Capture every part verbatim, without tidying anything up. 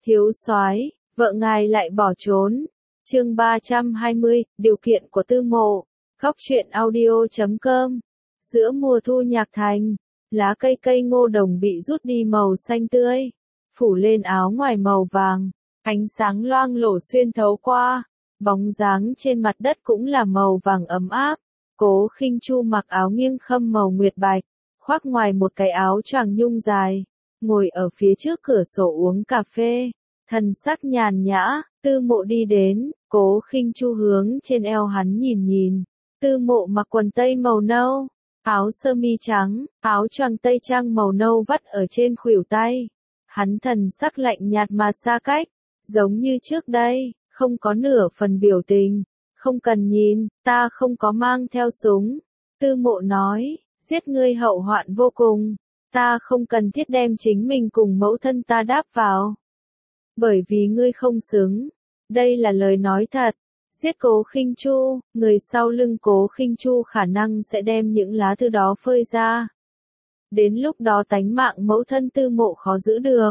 Thiếu soái, vợ ngài lại bỏ trốn. Chương ba trăm hai mươi, điều kiện của Tư Mộ. Góc truyện audio chấm com. Giữa mùa thu Nhạc Thành, lá cây cây ngô đồng bị rút đi màu xanh tươi, phủ lên áo ngoài màu vàng, ánh sáng loang lổ xuyên thấu qua, bóng dáng trên mặt đất cũng là màu vàng ấm áp. Cố Khinh Chu mặc áo nghiêng khâm màu nguyệt bạch, khoác ngoài một cái áo choàng nhung dài, ngồi ở phía trước cửa sổ uống cà phê, thần sắc nhàn nhã. Tư Mộ đi đến, Cố Khinh Chu hướng trên eo hắn nhìn nhìn. Tư Mộ mặc quần tây màu nâu, áo sơ mi trắng, áo choàng tây trang màu nâu vắt ở trên khuỷu tay. Hắn thần sắc lạnh nhạt mà xa cách, giống như trước đây, không có nửa phần biểu tình. Không cần nhìn, ta không có mang theo súng. Tư Mộ nói, giết ngươi hậu hoạn vô cùng. Ta không cần thiết đem chính mình cùng mẫu thân ta đáp vào. Bởi vì ngươi không xứng. Đây là lời nói thật. Giết Cố Khinh Chu, người sau lưng Cố Khinh Chu khả năng sẽ đem những lá thư đó phơi ra. Đến lúc đó tánh mạng mẫu thân Tư Mộ khó giữ được.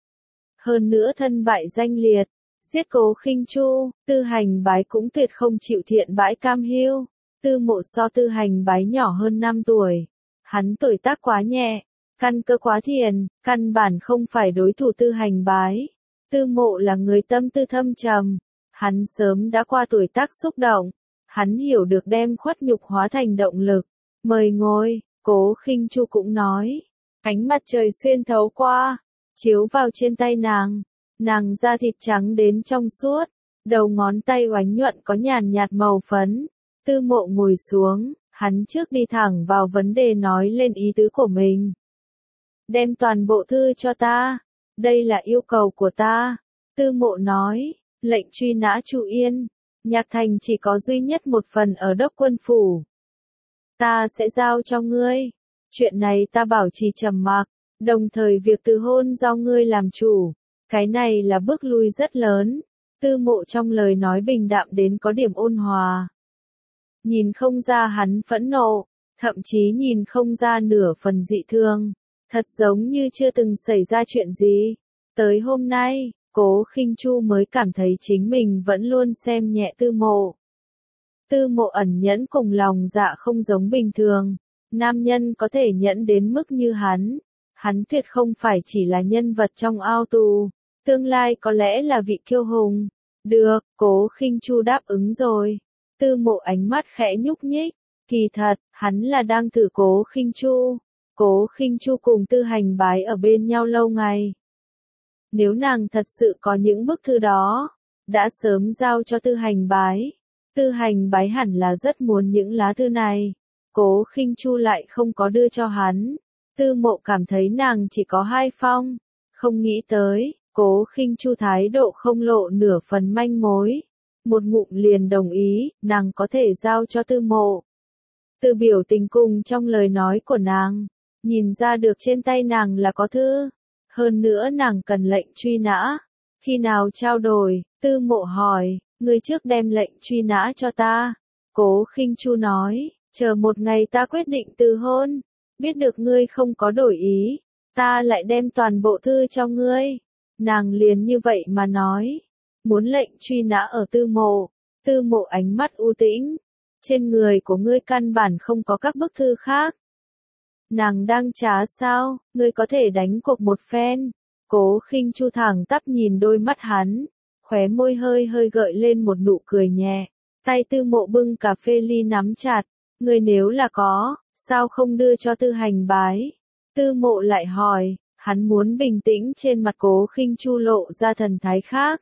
Hơn nữa thân bại danh liệt. Giết Cố Khinh Chu, Tư Hành Bái cũng tuyệt không chịu thiện bãi cam hiu. Tư Mộ so Tư Hành Bái nhỏ hơn năm tuổi. Hắn tuổi tác quá nhẹ, căn cơ quá thiền, căn bản không phải đối thủ Tư Hành Bái. Tư Mộ là người tâm tư thâm trầm, hắn sớm đã qua tuổi tác xúc động, hắn hiểu được đem khuất nhục hóa thành động lực. Mời ngồi, Cố Khinh Chu cũng nói. Ánh mặt trời xuyên thấu qua, chiếu vào trên tay nàng, nàng da thịt trắng đến trong suốt, đầu ngón tay oánh nhuận có nhàn nhạt màu phấn. Tư Mộ ngồi xuống, hắn trước đi thẳng vào vấn đề nói lên ý tứ của mình. Đem toàn bộ thư cho ta. Đây là yêu cầu của ta. Tư Mộ nói, lệnh truy nã Chu Yên, Nhạc Thành chỉ có duy nhất một phần ở Đốc Quân Phủ. Ta sẽ giao cho ngươi. Chuyện này ta bảo trì trầm mặc, đồng thời việc từ hôn do ngươi làm chủ. Cái này là bước lui rất lớn. Tư Mộ trong lời nói bình đạm đến có điểm ôn hòa. Nhìn không ra hắn phẫn nộ, thậm chí nhìn không ra nửa phần dị thương. Thật giống như chưa từng xảy ra chuyện gì. Tới hôm nay, Cố Khinh Chu mới cảm thấy chính mình vẫn luôn xem nhẹ Tư Mộ. Tư Mộ ẩn nhẫn cùng lòng dạ không giống bình thường. Nam nhân có thể nhẫn đến mức như hắn. Hắn tuyệt không phải chỉ là nhân vật trong ao tù. Tương lai có lẽ là vị kiêu hùng. Được, Cố Khinh Chu đáp ứng rồi. Tư Mộ ánh mắt khẽ nhúc nhích. Kỳ thật, hắn là đang thử Cố Khinh Chu. Cố Khinh Chu cùng Tư Hành Bái ở bên nhau lâu ngày. Nếu nàng thật sự có những bức thư đó, đã sớm giao cho Tư Hành Bái. Tư Hành Bái hẳn là rất muốn những lá thư này. Cố Khinh Chu lại không có đưa cho hắn. Tư Mộ cảm thấy nàng chỉ có hai phong. Không nghĩ tới, Cố Khinh Chu thái độ không lộ nửa phần manh mối. Một ngụm liền đồng ý, nàng có thể giao cho Tư Mộ. Từ biểu tình cùng trong lời nói của nàng, nhìn ra được trên tay nàng là có thư. Hơn nữa nàng cần lệnh truy nã. Khi nào trao đổi, Tư Mộ hỏi, ngươi trước đem lệnh truy nã cho ta. Cố Khinh Chu nói, chờ một ngày ta quyết định từ hôn. Biết được ngươi không có đổi ý, ta lại đem toàn bộ thư cho ngươi. Nàng liền như vậy mà nói. Muốn lệnh truy nã ở Tư Mộ. Tư Mộ ánh mắt u tĩnh. Trên người của ngươi căn bản không có các bức thư khác. Nàng đang trá sao, ngươi có thể đánh cuộc một phen. Cố Khinh Chu thẳng tắp nhìn đôi mắt hắn, khóe môi hơi hơi gợi lên một nụ cười nhẹ. Tay Tư Mộ bưng cà phê ly nắm chặt, ngươi nếu là có, sao không đưa cho Tư Hành Bái? Tư Mộ lại hỏi, hắn muốn bình tĩnh trên mặt Cố Khinh Chu lộ ra thần thái khác.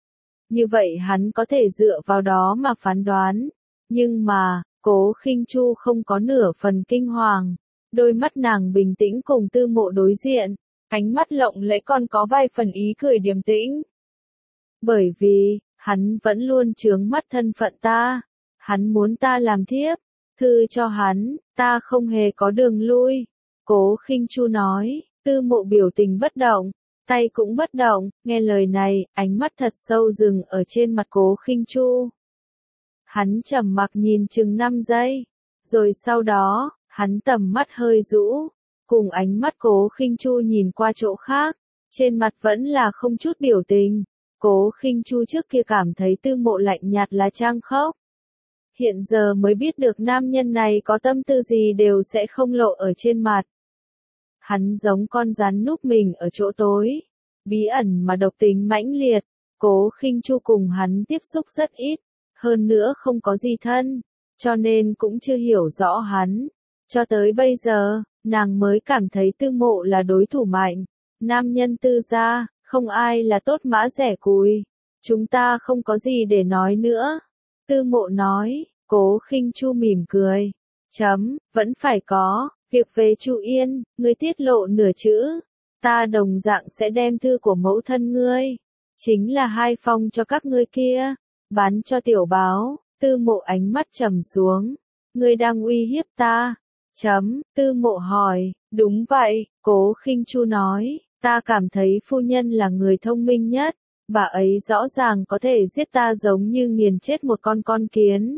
Như vậy hắn có thể dựa vào đó mà phán đoán. Nhưng mà, Cố Khinh Chu không có nửa phần kinh hoàng. Đôi mắt nàng bình tĩnh cùng Tư Mộ đối diện, ánh mắt lộng lẫy còn có vài phần ý cười điềm tĩnh. Bởi vì, hắn vẫn luôn chướng mắt thân phận ta, hắn muốn ta làm thiếp, thư cho hắn, ta không hề có đường lui. Cố Khinh Chu nói. Tư Mộ biểu tình bất động, tay cũng bất động, nghe lời này, ánh mắt thật sâu dừng ở trên mặt Cố Khinh Chu. Hắn trầm mặc nhìn chừng năm giây, rồi sau đó, hắn tầm mắt hơi rũ, cùng ánh mắt Cố Khinh Chu nhìn qua chỗ khác, trên mặt vẫn là không chút biểu tình. Cố Khinh Chu trước kia cảm thấy Tư Mộ lạnh nhạt là trang khốc. Hiện giờ mới biết được nam nhân này có tâm tư gì đều sẽ không lộ ở trên mặt. Hắn giống con rắn núp mình ở chỗ tối, bí ẩn mà độc tính mãnh liệt. Cố Khinh Chu cùng hắn tiếp xúc rất ít, hơn nữa không có gì thân, cho nên cũng chưa hiểu rõ hắn. Cho tới bây giờ, nàng mới cảm thấy Tư Mộ là đối thủ mạnh. Nam nhân Tư gia, không ai là tốt mã rẻ cùi. Chúng ta không có gì để nói nữa. Tư Mộ nói. Cố Khinh Chu mỉm cười. Chấm, vẫn phải có. Việc về Chu Yên, ngươi tiết lộ nửa chữ. Ta đồng dạng sẽ đem thư của mẫu thân ngươi. Chính là hai phong cho các ngươi kia. Bán cho tiểu báo. Tư Mộ ánh mắt trầm xuống. Ngươi đang uy hiếp ta. Chấm, Tư Mộ hỏi. Đúng vậy, Cố Khinh Chu nói. Ta cảm thấy phu nhân là người thông minh nhất. Bà ấy rõ ràng có thể giết ta giống như nghiền chết một con con kiến.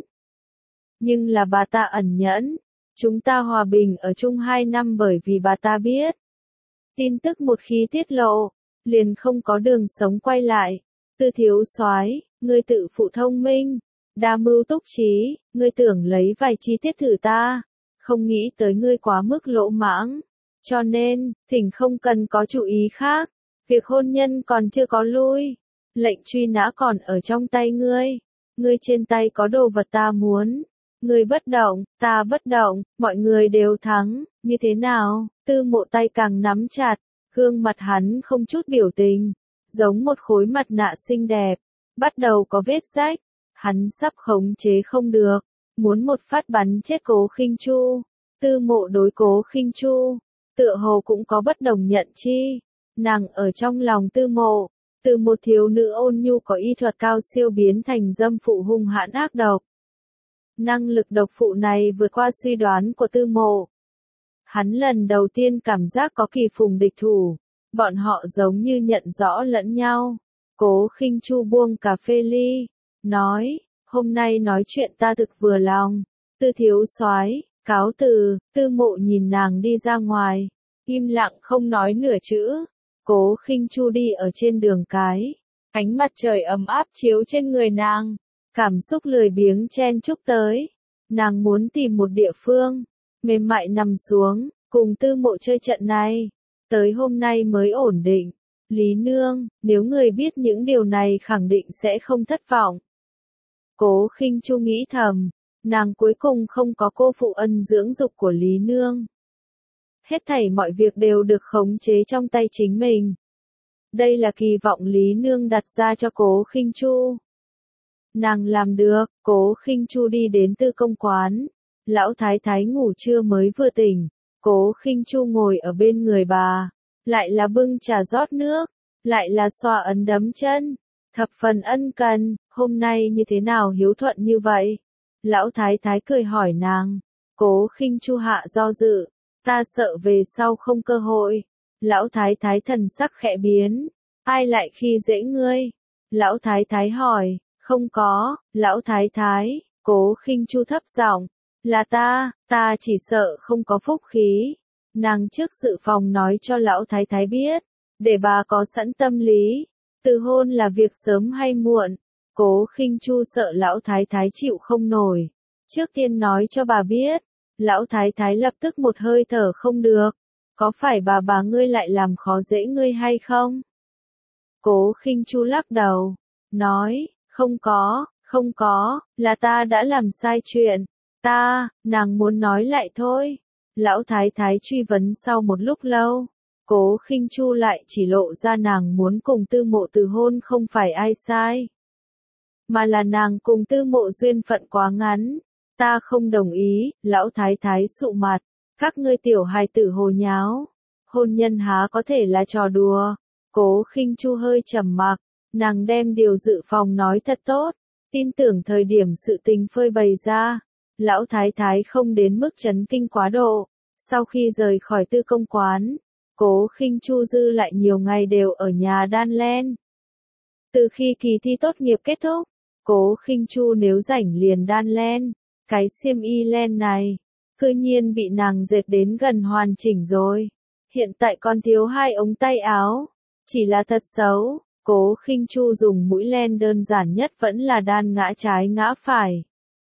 Nhưng là bà ta ẩn nhẫn. Chúng ta hòa bình ở chung hai năm bởi vì bà ta biết. Tin tức một khi tiết lộ, liền không có đường sống quay lại. Tư thiếu soái, ngươi tự phụ thông minh, đa mưu túc trí, ngươi tưởng lấy vài chi tiết thử ta, không nghĩ tới ngươi quá mức lỗ mãng. Cho nên, thỉnh không cần có chú ý khác. Việc hôn nhân còn chưa có lui. Lệnh truy nã còn ở trong tay ngươi. Ngươi trên tay có đồ vật ta muốn. Ngươi bất động, ta bất động, mọi người đều thắng. Như thế nào? Tư Mộ tay càng nắm chặt. Gương mặt hắn không chút biểu tình. Giống một khối mặt nạ xinh đẹp. Bắt đầu có vết rách. Hắn sắp khống chế không được. Muốn một phát bắn chết Cố Khinh Chu. Tư Mộ đối Cố Khinh Chu. Tựa hồ cũng có bất đồng nhận chi. Nàng ở trong lòng Tư Mộ, từ một thiếu nữ ôn nhu có y thuật cao siêu biến thành dâm phụ hung hãn ác độc. Năng lực độc phụ này vượt qua suy đoán của Tư Mộ. Hắn lần đầu tiên cảm giác có kỳ phùng địch thủ, bọn họ giống như nhận rõ lẫn nhau. Cố Khinh Chu buông cà phê ly, nói, hôm nay nói chuyện ta thực vừa lòng. Tư thiếu soái, cáo từ. Tư Mộ nhìn nàng đi ra ngoài, im lặng không nói nửa chữ. Cố Khinh Chu đi ở trên đường cái, ánh mặt trời ấm áp chiếu trên người nàng, cảm xúc lười biếng chen chúc tới. Nàng muốn tìm một địa phương mềm mại nằm xuống, cùng Tư Mộ chơi trận này. Tới hôm nay mới ổn định. Lý nương, nếu người biết những điều này khẳng định sẽ không thất vọng. Cố Khinh Chu nghĩ thầm, nàng cuối cùng không có cô phụ ân dưỡng dục của Lý nương. Hết thảy mọi việc đều được khống chế trong tay chính mình. Đây là kỳ vọng Lý nương đặt ra cho Cố Khinh Chu. Nàng làm được. Cố Khinh Chu đi đến Tư công quán. Lão thái thái ngủ trưa mới vừa tỉnh. Cố Khinh Chu ngồi ở bên người bà, lại là bưng trà rót nước, lại là xoa ấn đấm chân, thập phần ân cần. Hôm nay như thế nào hiếu thuận như vậy? Lão thái thái cười hỏi nàng. Cố Khinh Chu hạ do dự, ta sợ về sau không cơ hội. Lão thái thái thần sắc khẽ biến, ai lại khi dễ ngươi? Lão thái thái hỏi. Không có. Lão thái thái. Cố Khinh Chu thấp giọng, là ta, ta chỉ sợ không có phúc khí. Nàng trước dự phòng nói cho lão thái thái biết, để bà có sẵn tâm lý. Từ hôn là việc sớm hay muộn. Cố Khinh Chu sợ lão thái thái chịu không nổi, trước tiên nói cho bà biết. Lão thái thái lập tức một hơi thở không được. Có phải bà bà ngươi lại làm khó dễ ngươi hay không? Cố Khinh Chu lắc đầu, nói, không có, không có, là ta đã làm sai chuyện. Ta, nàng muốn nói lại thôi. Lão thái thái truy vấn sau một lúc lâu. Cố Khinh Chu lại chỉ lộ ra nàng muốn cùng Tư Mộ từ hôn không phải ai sai, mà là nàng cùng Tư Mộ duyên phận quá ngắn. Ta không đồng ý. Lão thái thái sụ mặt. Các ngươi tiểu hài tử hồ nháo. Hôn nhân há có thể là trò đùa. Cố Khinh Chu hơi trầm mặc. Nàng đem điều dự phòng nói thật tốt. Tin tưởng thời điểm sự tình phơi bày ra, lão thái thái không đến mức chấn kinh quá độ. Sau khi rời khỏi Tư công quán, Cố Khinh Chu dư lại nhiều ngày đều ở nhà đan len. Từ khi kỳ thi tốt nghiệp kết thúc, Cố Khinh Chu nếu rảnh liền đan len. Cái xiêm y len này, cư nhiên bị nàng dệt đến gần hoàn chỉnh rồi. Hiện tại còn thiếu hai ống tay áo. Chỉ là thật xấu, Cố Khinh Chu dùng mũi len đơn giản nhất vẫn là đan ngã trái ngã phải.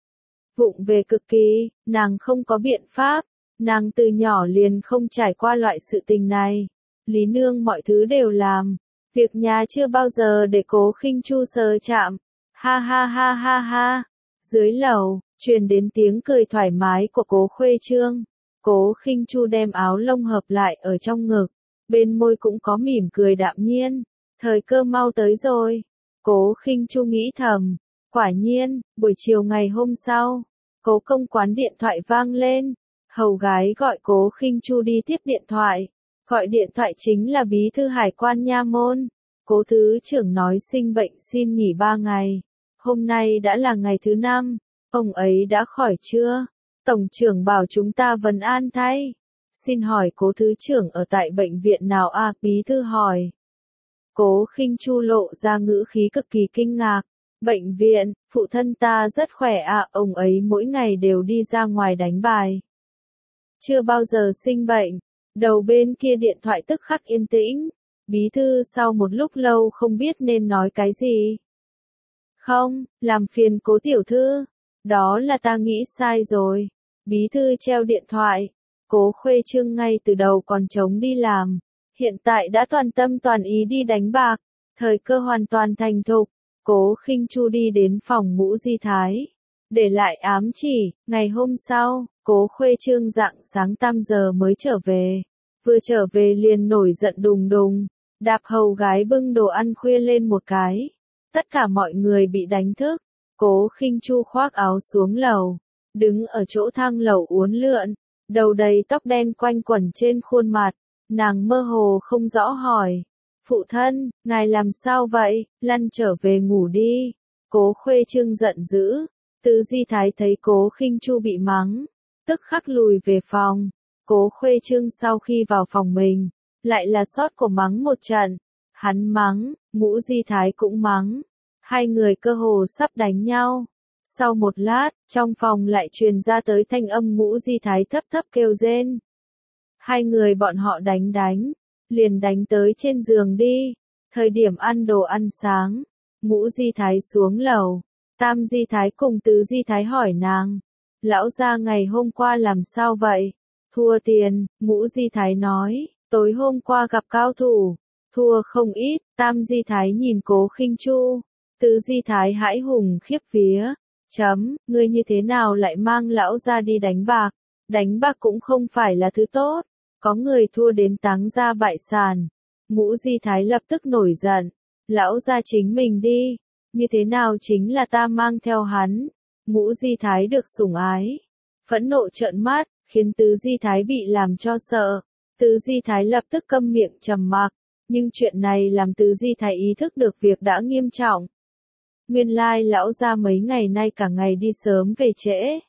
Vụng về cực kỳ, nàng không có biện pháp, nàng từ nhỏ liền không trải qua loại sự tình này. Lý Nương mọi thứ đều làm, việc nhà chưa bao giờ để Cố Khinh Chu sờ chạm. Ha ha ha ha ha. Dưới lầu, truyền đến tiếng cười thoải mái của Cố Khuê Trương. Cố Khinh Chu đem áo lông hợp lại ở trong ngực, bên môi cũng có mỉm cười đạm nhiên. Thời cơ mau tới rồi. Cố Khinh Chu nghĩ thầm. Quả nhiên, buổi chiều ngày hôm sau, Cố công quán điện thoại vang lên. Hầu gái gọi Cố Khinh Chu đi tiếp điện thoại. Gọi điện thoại chính là bí thư hải quan nha môn. Cố thứ trưởng nói sinh bệnh xin nghỉ ba ngày. Hôm nay đã là ngày thứ năm. Ông ấy đã khỏi chưa? Tổng trưởng bảo chúng ta vấn an thay. Xin hỏi Cố thứ trưởng ở tại bệnh viện nào à? Bí thư hỏi. Cố Khinh Chu lộ ra ngữ khí cực kỳ kinh ngạc. Bệnh viện, phụ thân ta rất khỏe à, ông ấy mỗi ngày đều đi ra ngoài đánh bài. Chưa bao giờ sinh bệnh. Đầu bên kia điện thoại tức khắc yên tĩnh. Bí thư sau một lúc lâu không biết nên nói cái gì. Không, làm phiền Cố tiểu thư. Đó là ta nghĩ sai rồi. Bí thư treo điện thoại. Cố Khuê Trương ngay từ đầu còn chống đi làm. Hiện tại đã toàn tâm toàn ý đi đánh bạc. Thời cơ hoàn toàn thành thục. Cố Khinh Chu đi đến phòng Ngũ Di Thái. Để lại ám chỉ, ngày hôm sau, Cố Khuê Trương rạng sáng tam giờ mới trở về. Vừa trở về liền nổi giận đùng đùng. Đạp hầu gái bưng đồ ăn khuya lên một cái. Tất cả mọi người bị đánh thức. Cố Khinh Chu khoác áo xuống lầu. Đứng ở chỗ thang lầu uốn lượn. Đầu đầy tóc đen quanh quẩn trên khuôn mặt. Nàng mơ hồ không rõ hỏi. Phụ thân, ngài làm sao vậy? Lăn trở về ngủ đi. Cố Khuê Trương giận dữ. Tứ Di Thái thấy Cố Khinh Chu bị mắng. Tức khắc lùi về phòng. Cố Khuê Trương sau khi vào phòng mình. Lại là sót của mắng một trận. Hắn mắng, Ngũ Di Thái cũng mắng. Hai người cơ hồ sắp đánh nhau. Sau một lát, trong phòng lại truyền ra tới thanh âm Ngũ Di Thái thấp thấp kêu rên. Hai người bọn họ đánh đánh, liền đánh tới trên giường đi. Thời điểm ăn đồ ăn sáng, Ngũ Di Thái xuống lầu. Tam Di Thái cùng Tứ Di Thái hỏi nàng. Lão gia ngày hôm qua làm sao vậy? Thua tiền, Ngũ Di Thái nói. Tối hôm qua gặp cao thủ. Thua không ít. Tam Di Thái nhìn Cố Khinh Chu. Tứ Di Thái hãi hùng khiếp vía. Chấm, ngươi như thế nào lại mang lão gia đi đánh bạc? Đánh bạc cũng không phải là thứ tốt. Có người thua đến táng ra bại sản. Ngũ Di Thái lập tức nổi giận. Lão gia chính mình đi. Như thế nào chính là ta mang theo hắn. Ngũ Di Thái được sủng ái. Phẫn nộ trợn mắt, khiến Tứ Di Thái bị làm cho sợ. Tứ Di Thái lập tức câm miệng trầm mặc. Nhưng chuyện này làm Tứ Di Thái ý thức được việc đã nghiêm trọng. Nguyên lai lão gia mấy ngày nay cả ngày đi sớm về trễ.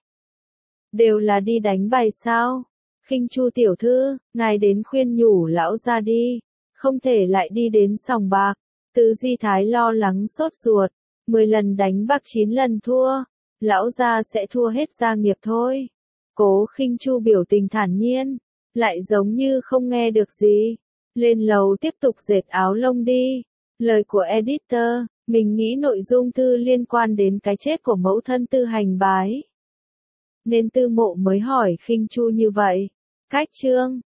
Đều là đi đánh bài sao? Khinh Chu tiểu thư, ngài đến khuyên nhủ lão gia đi. Không thể lại đi đến sòng bạc. Tứ Di Thái lo lắng sốt ruột. Mười lần đánh bạc chín lần thua. Lão gia sẽ thua hết gia nghiệp thôi. Cố Khinh Chu biểu tình thản nhiên. Lại giống như không nghe được gì. Lên lầu tiếp tục dệt áo lông đi. Lời của editor, mình nghĩ nội dung thư liên quan đến cái chết của mẫu thân Tư Hành Bái. Nên Tư Mộ mới hỏi Khinh Chu như vậy. Cách chương